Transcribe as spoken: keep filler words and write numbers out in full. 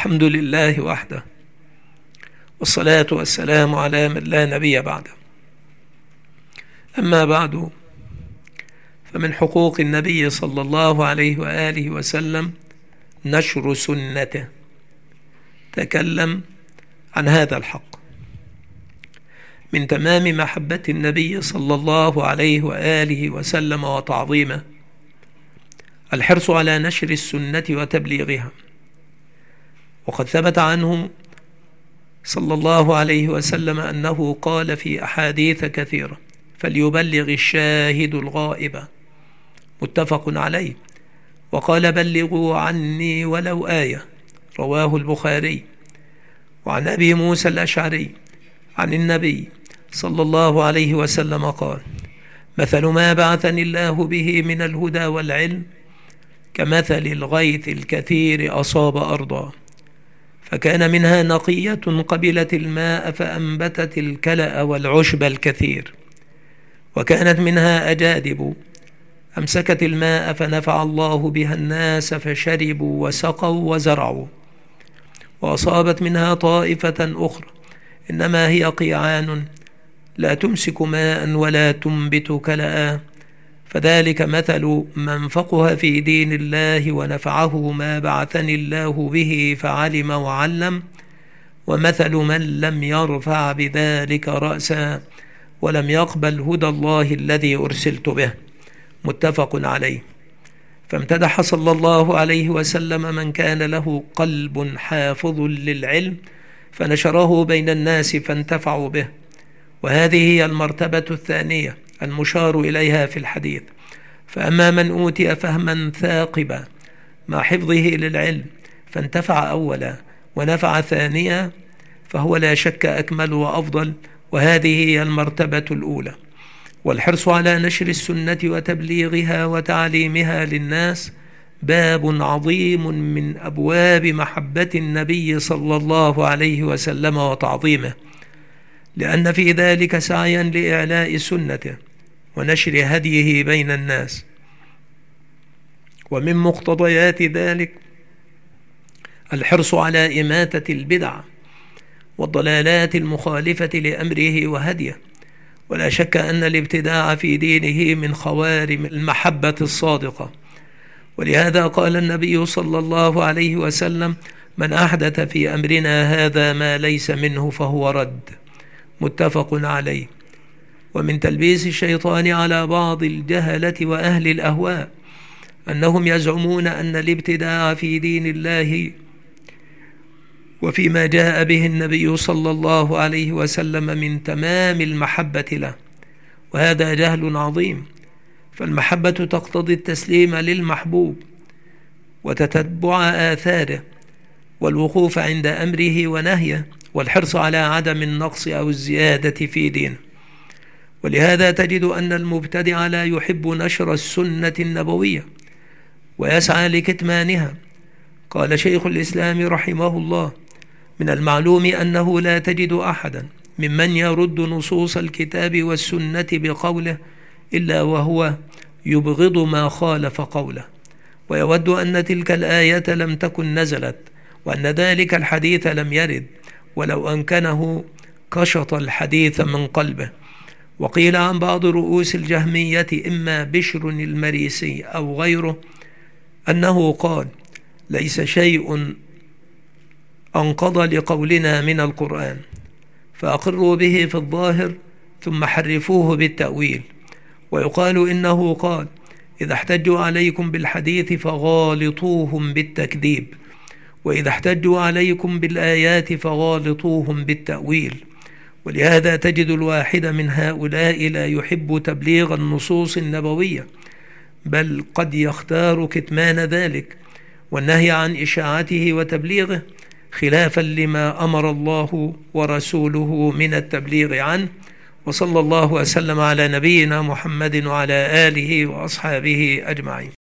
الحمد لله وحده، والصلاة والسلام على من لا نبي بعده. أما بعد، فمن حقوق النبي صلى الله عليه وآله وسلم نشر سنته. تكلم عن هذا الحق. من تمام محبة النبي صلى الله عليه وآله وسلم وتعظيمه الحرص على نشر السنة وتبليغها، وقد ثبت عنه صلى الله عليه وسلم أنه قال في أحاديث كثيرة: فليبلغ الشاهد الغائب، متفق عليه. وقال: بلغوا عني ولو آية، رواه البخاري. وعن أبي موسى الأشعري عن النبي صلى الله عليه وسلم قال: مثل ما بعثني الله به من الهدى والعلم كمثل الغيث الكثير أصاب أرضا، فكان منها نقية قبلت الماء فأنبتت الكلأ والعشب الكثير، وكانت منها أجادب أمسكت الماء فنفع الله بها الناس فشربوا وسقوا وزرعوا. وأصابت منها طائفة أخرى إنما هي قيعان لا تمسك ماء ولا تنبت كلأ، فذلك مثل من فقه في دين الله ونفعه ما بعثني الله به فعلم وعلم، ومثل من لم يرفع بذلك رأسا ولم يقبل هدى الله الذي أرسلت به، متفق عليه. فامتدح صلى الله عليه وسلم من كان له قلب حافظ للعلم فنشره بين الناس فانتفعوا به، وهذه هي المرتبة الثانية المشار إليها في الحديث. فأما من أوتي فهما ثاقبا مع حفظه للعلم فانتفع أولا ونفع ثانيا فهو لا شك أكمل وأفضل، وهذه هي المرتبة الأولى. والحرص على نشر السنة وتبليغها وتعليمها للناس باب عظيم من أبواب محبة النبي صلى الله عليه وسلم وتعظيمه، لأن في ذلك سعيا لإعلاء سنته ونشر هديه بين الناس. ومن مقتضيات ذلك الحرص على إماتة البدع والضلالات المخالفة لأمره وهديه، ولا شك أن الابتداع في دينه من خوارم المحبة الصادقة. ولهذا قال النبي صلى الله عليه وسلم: من أحدث في أمرنا هذا ما ليس منه فهو رد، متفق عليه. ومن تلبيس الشيطان على بعض الجهلة وأهل الأهواء أنهم يزعمون أن الابتداع في دين الله وفيما جاء به النبي صلى الله عليه وسلم من تمام المحبة له، وهذا جهل عظيم. فالمحبة تقتضي التسليم للمحبوب وتتبع آثاره والوقوف عند أمره ونهيه والحرص على عدم النقص أو الزيادة في دينه. ولهذا تجد أن المبتدع لا يحب نشر السنة النبوية ويسعى لكتمانها. قال شيخ الإسلام رحمه الله: من المعلوم أنه لا تجد أحدا ممن يرد نصوص الكتاب والسنة بقوله إلا وهو يبغض ما خالف قوله، ويود أن تلك الآية لم تكن نزلت، وأن ذلك الحديث لم يرد، ولو أمكنه كشط الحديث من قلبه. وقيل عن بعض رؤوس الجهمية إما بشر المريسي أو غيره أنه قال: ليس شيء أنقضى لقولنا من القرآن، فأقروا به في الظاهر ثم حرفوه بالتأويل. ويقال إنه قال: إذا احتجوا عليكم بالحديث فغالطوهم بالتكذيب، وإذا احتجوا عليكم بالآيات فغالطوهم بالتأويل. ولهذا تجد الواحد من هؤلاء لا يحب تبليغ النصوص النبوية، بل قد يختار كتمان ذلك والنهي عن إشاعته وتبليغه، خلافا لما أمر الله ورسوله من التبليغ عنه. وصلى الله وسلم على نبينا محمد وعلى آله وأصحابه أجمعين.